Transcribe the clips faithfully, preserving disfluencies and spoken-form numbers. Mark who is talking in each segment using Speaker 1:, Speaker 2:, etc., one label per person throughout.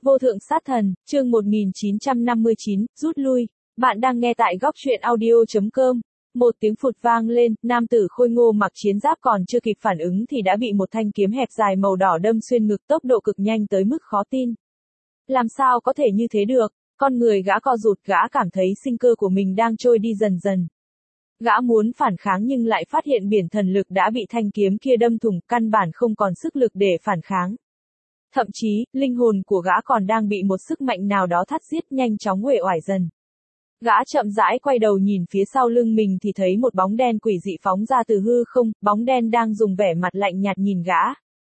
Speaker 1: Vô thượng sát thần, chương một nghìn chín trăm năm mươi chín, rút lui. Bạn đang nghe tại góc truyện audio chấm com. Một tiếng phụt vang lên, nam tử khôi ngô mặc chiến giáp còn chưa kịp phản ứng thì đã bị một thanh kiếm hẹp dài màu đỏ đâm xuyên ngực, tốc độ cực nhanh tới mức khó tin. Làm sao có thể như thế được? Con người gã co rụt, gã cảm thấy sinh cơ của mình đang trôi đi dần dần. Gã muốn phản kháng nhưng lại phát hiện biển thần lực đã bị thanh kiếm kia đâm thủng, căn bản không còn sức lực để phản kháng. Thậm chí, linh hồn của gã còn đang bị một sức mạnh nào đó thắt giết, nhanh chóng uể oải dần. Gã chậm rãi quay đầu nhìn phía sau lưng mình thì thấy một bóng đen quỷ dị phóng ra từ hư không, bóng đen đang dùng vẻ mặt lạnh nhạt nhìn gã.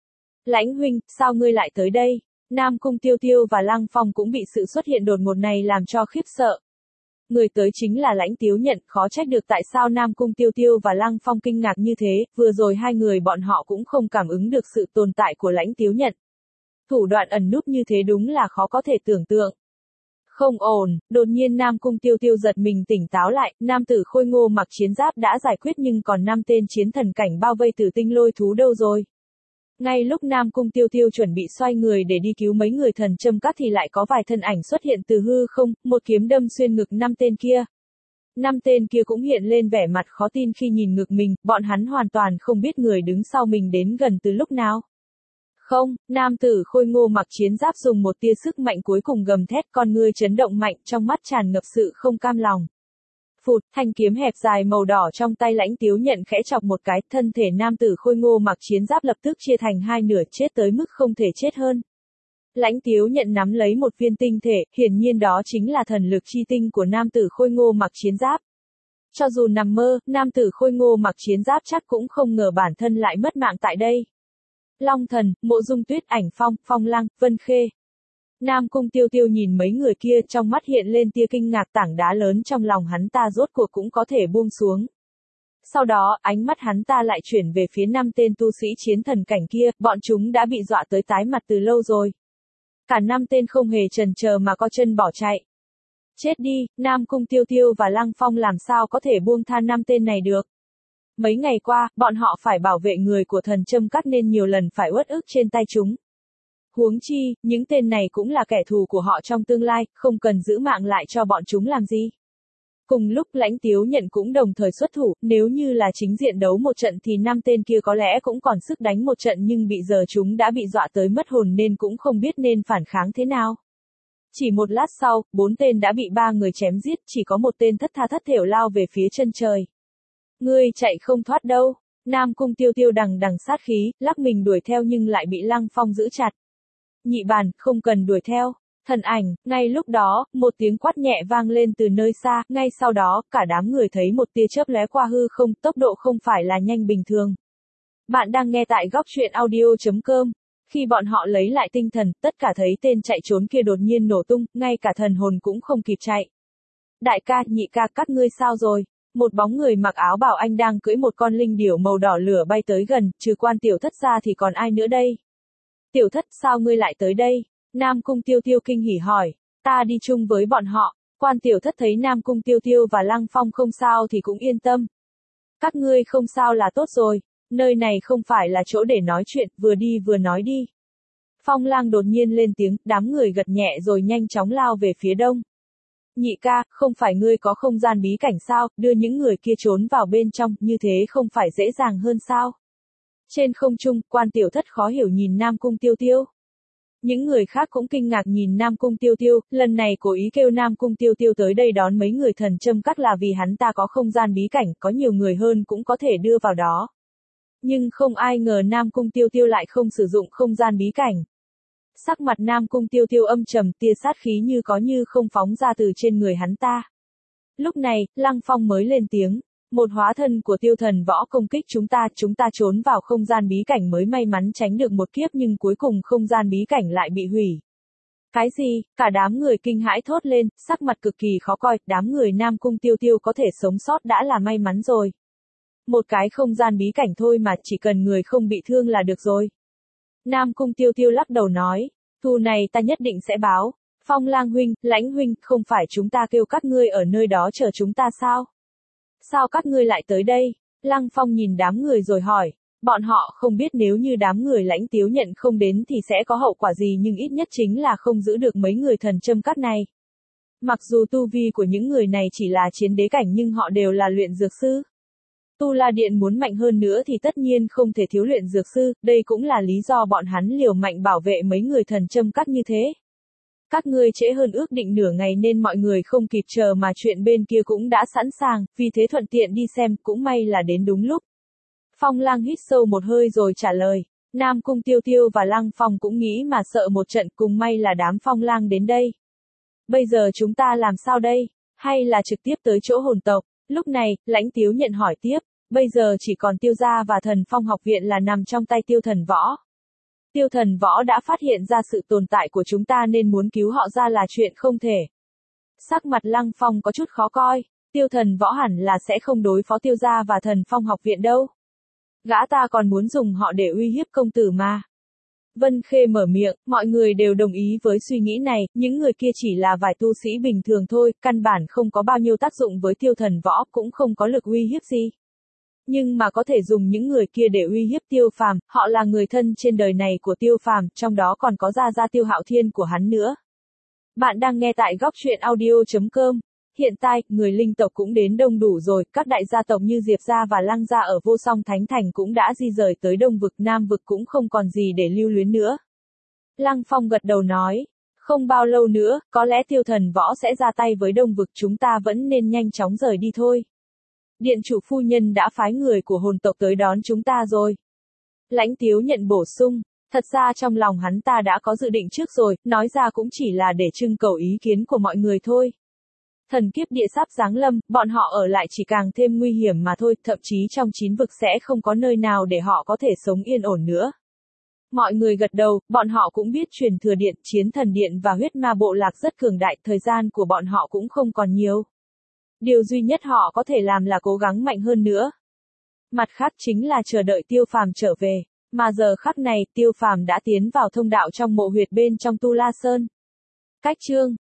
Speaker 1: Lãnh huynh, sao ngươi lại tới đây? Nam Cung Tiêu Tiêu và Lăng Phong cũng bị sự xuất hiện đột ngột này làm cho khiếp sợ. Người tới chính là Lãnh Tiếu Nhận, khó trách được tại sao Nam Cung Tiêu Tiêu và Lăng Phong kinh ngạc như thế, vừa rồi hai người bọn họ cũng không cảm ứng được sự tồn tại của Lãnh Tiếu Nhận. Thủ đoạn ẩn núp như thế đúng là khó có thể tưởng tượng. Không ổn, đột nhiên Nam Cung Tiêu Tiêu giật mình tỉnh táo lại, nam tử khôi ngô mặc chiến giáp đã giải quyết nhưng còn năm tên chiến thần cảnh bao vây Tử Tinh Lôi Thú đâu rồi? Ngay lúc Nam Cung Tiêu Tiêu chuẩn bị xoay người để đi cứu mấy người thần châm cắt thì lại có vài thân ảnh xuất hiện từ hư không, một kiếm đâm xuyên ngực năm tên kia. Năm tên kia cũng hiện lên vẻ mặt khó tin khi nhìn ngực mình, bọn hắn hoàn toàn không biết người đứng sau mình đến gần từ lúc nào. Không, nam tử khôi ngô mặc chiến giáp dùng một tia sức mạnh cuối cùng gầm thét, con ngươi chấn động mạnh, trong mắt tràn ngập sự không cam lòng. Phụt, thanh kiếm hẹp dài màu đỏ trong tay Lãnh Tiếu Nhận khẽ chọc một cái, thân thể nam tử khôi ngô mặc chiến giáp lập tức chia thành hai nửa, chết tới mức không thể chết hơn. Lãnh Tiếu Nhận nắm lấy một viên tinh thể, hiển nhiên đó chính là thần lực chi tinh của nam tử khôi ngô mặc chiến giáp. Cho dù nằm mơ, nam tử khôi ngô mặc chiến giáp chắc cũng không ngờ bản thân lại mất mạng tại đây. Long Thần, Mộ Dung Tuyết, Ảnh Phong, Phong Lăng, Vân Khê. Nam Cung Tiêu Tiêu nhìn mấy người kia, trong mắt hiện lên tia kinh ngạc, tảng đá lớn trong lòng hắn ta rốt cuộc cũng có thể buông xuống. Sau đó, ánh mắt hắn ta lại chuyển về phía năm tên tu sĩ chiến thần cảnh kia, bọn chúng đã bị dọa tới tái mặt từ lâu rồi. Cả năm tên không hề chần chờ mà co chân bỏ chạy. Chết đi, Nam Cung Tiêu Tiêu và Lăng Phong làm sao có thể buông tha năm tên này được. Mấy ngày qua, bọn họ phải bảo vệ người của thần châm cắt nên nhiều lần phải uất ức trên tay chúng. Huống chi, những tên này cũng là kẻ thù của họ trong tương lai, không cần giữ mạng lại cho bọn chúng làm gì. Cùng lúc Lãnh Tiếu Nhận cũng đồng thời xuất thủ, nếu như là chính diện đấu một trận thì năm tên kia có lẽ cũng còn sức đánh một trận nhưng bị giờ chúng đã bị dọa tới mất hồn nên cũng không biết nên phản kháng thế nào. Chỉ một lát sau, bốn tên đã bị ba người chém giết, chỉ có một tên thất tha thất thểu lao về phía chân trời. Ngươi chạy không thoát đâu. Nam Cung Tiêu Tiêu đằng đằng sát khí, lắc mình đuổi theo nhưng lại bị Lăng Phong giữ chặt. Nhị bàn, không cần đuổi theo. Thần ảnh, ngay lúc đó, một tiếng quát nhẹ vang lên từ nơi xa, ngay sau đó, cả đám người thấy một tia chớp lóe qua hư không, tốc độ không phải là nhanh bình thường. Bạn đang nghe tại góc truyện audio chấm com. Khi bọn họ lấy lại tinh thần, tất cả thấy tên chạy trốn kia đột nhiên nổ tung, ngay cả thần hồn cũng không kịp chạy. Đại ca, nhị ca, các ngươi sao rồi? Một bóng người mặc áo bào anh đang cưỡi một con linh điểu màu đỏ lửa bay tới gần, trừ Quan Tiểu Thất ra thì còn ai nữa đây? Tiểu Thất, sao ngươi lại tới đây? Nam Cung Tiêu Tiêu kinh hỉ hỏi. Ta đi chung với bọn họ. Quan Tiểu Thất thấy Nam Cung Tiêu Tiêu và Lăng Phong không sao thì cũng yên tâm. Các ngươi không sao là tốt rồi. Nơi này không phải là chỗ để nói chuyện, vừa đi vừa nói đi. Phong Lang đột nhiên lên tiếng, đám người gật nhẹ rồi nhanh chóng lao về phía đông. Nhị ca, không phải ngươi có không gian bí cảnh sao, đưa những người kia trốn vào bên trong, như thế không phải dễ dàng hơn sao? Trên không trung, Quan Tiểu Thất khó hiểu nhìn Nam Cung Tiêu Tiêu. Những người khác cũng kinh ngạc nhìn Nam Cung Tiêu Tiêu, lần này cố ý kêu Nam Cung Tiêu Tiêu tới đây đón mấy người thần châm cắt là vì hắn ta có không gian bí cảnh, có nhiều người hơn cũng có thể đưa vào đó. Nhưng không ai ngờ Nam Cung Tiêu Tiêu lại không sử dụng không gian bí cảnh. Sắc mặt Nam Cung Tiêu Tiêu âm trầm, tia sát khí như có như không phóng ra từ trên người hắn ta. Lúc này, Lăng Phong mới lên tiếng, một hóa thân của tiêu thần võ công kích chúng ta, chúng ta trốn vào không gian bí cảnh mới may mắn tránh được một kiếp nhưng cuối cùng không gian bí cảnh lại bị hủy. Cái gì? Cả đám người kinh hãi thốt lên, sắc mặt cực kỳ khó coi, đám người Nam Cung Tiêu Tiêu có thể sống sót đã là may mắn rồi. Một cái không gian bí cảnh thôi mà, chỉ cần người không bị thương là được rồi. Nam Cung Tiêu Tiêu lắc đầu nói, thù này ta nhất định sẽ báo. Phong Lang huynh, Lãnh huynh, không phải chúng ta kêu các ngươi ở nơi đó chờ chúng ta sao? Sao các ngươi lại tới đây? Lăng Phong nhìn đám người rồi hỏi, Bọn họ không biết nếu như đám người Lãnh Tiếu Nhận không đến thì sẽ có hậu quả gì, nhưng ít nhất chính là không giữ được mấy người thần châm cắt này. Mặc dù tu vi của những người này chỉ là chiến đế cảnh nhưng họ đều là luyện dược sư. Tu La Điện muốn mạnh hơn nữa thì tất nhiên không thể thiếu luyện dược sư, đây cũng là lý do bọn hắn liều mạnh bảo vệ mấy người thần châm cắt như thế. Các ngươi trễ hơn ước định nửa ngày nên mọi người không kịp chờ mà chuyện bên kia cũng đã sẵn sàng, vì thế thuận tiện đi xem, cũng may là đến đúng lúc. Phong Lang hít sâu một hơi rồi trả lời. Nam Cung Tiêu Tiêu và Lăng Phong cũng nghĩ mà sợ một trận, cùng may là đám Phong Lang đến đây. Bây giờ chúng ta làm sao đây? Hay là trực tiếp tới chỗ hồn tộc? Lúc này, Lãnh Tiếu Nhận hỏi tiếp. Bây giờ chỉ còn Tiêu gia và Thần Phong học viện là nằm trong tay Tiêu Thần Võ. Tiêu Thần Võ đã phát hiện ra sự tồn tại của chúng ta nên muốn cứu họ ra là chuyện không thể. Sắc mặt Lăng Phong có chút khó coi. Tiêu Thần Võ hẳn là sẽ không đối phó Tiêu gia và Thần Phong học viện đâu. Gã ta còn muốn dùng họ để uy hiếp công tử mà. Vân Khê mở miệng, mọi người đều đồng ý với suy nghĩ này, những người kia chỉ là vài tu sĩ bình thường thôi, căn bản không có bao nhiêu tác dụng với Tiêu Thần Võ, cũng không có lực uy hiếp gì. Nhưng mà có thể dùng những người kia để uy hiếp Tiêu Phàm, họ là người thân trên đời này của Tiêu Phàm, trong đó còn có gia gia Tiêu Hạo Thiên của hắn nữa. Bạn đang nghe tại góc truyện audio chấm com. Hiện tại, người linh tộc cũng đến đông đủ rồi, các đại gia tộc như Diệp gia và Lăng gia ở Vô Song Thánh Thành cũng đã di rời tới Đông vực, Nam vực cũng không còn gì để lưu luyến nữa. Lăng Phong gật đầu nói, không bao lâu nữa, có lẽ Tiêu Thần Võ sẽ ra tay với Đông vực, chúng ta vẫn nên nhanh chóng rời đi thôi. Điện chủ phu nhân đã phái người của hồn tộc tới đón chúng ta rồi. Lãnh Tiếu Nhận bổ sung, thật ra trong lòng hắn ta đã có dự định trước rồi, nói ra cũng chỉ là để trưng cầu ý kiến của mọi người thôi. Thần kiếp địa sắp giáng lâm, bọn họ ở lại chỉ càng thêm nguy hiểm mà thôi, thậm chí trong chín vực sẽ không có nơi nào để họ có thể sống yên ổn nữa. Mọi người gật đầu, bọn họ cũng biết truyền thừa điện, chiến thần điện và huyết ma bộ lạc rất cường đại, thời gian của bọn họ cũng không còn nhiều. Điều duy nhất họ có thể làm là cố gắng mạnh hơn nữa. Mặt khác chính là chờ đợi Tiêu Phàm trở về, mà giờ khắc này Tiêu Phàm đã tiến vào thông đạo trong mộ huyệt bên trong Tu La Sơn. Cách chương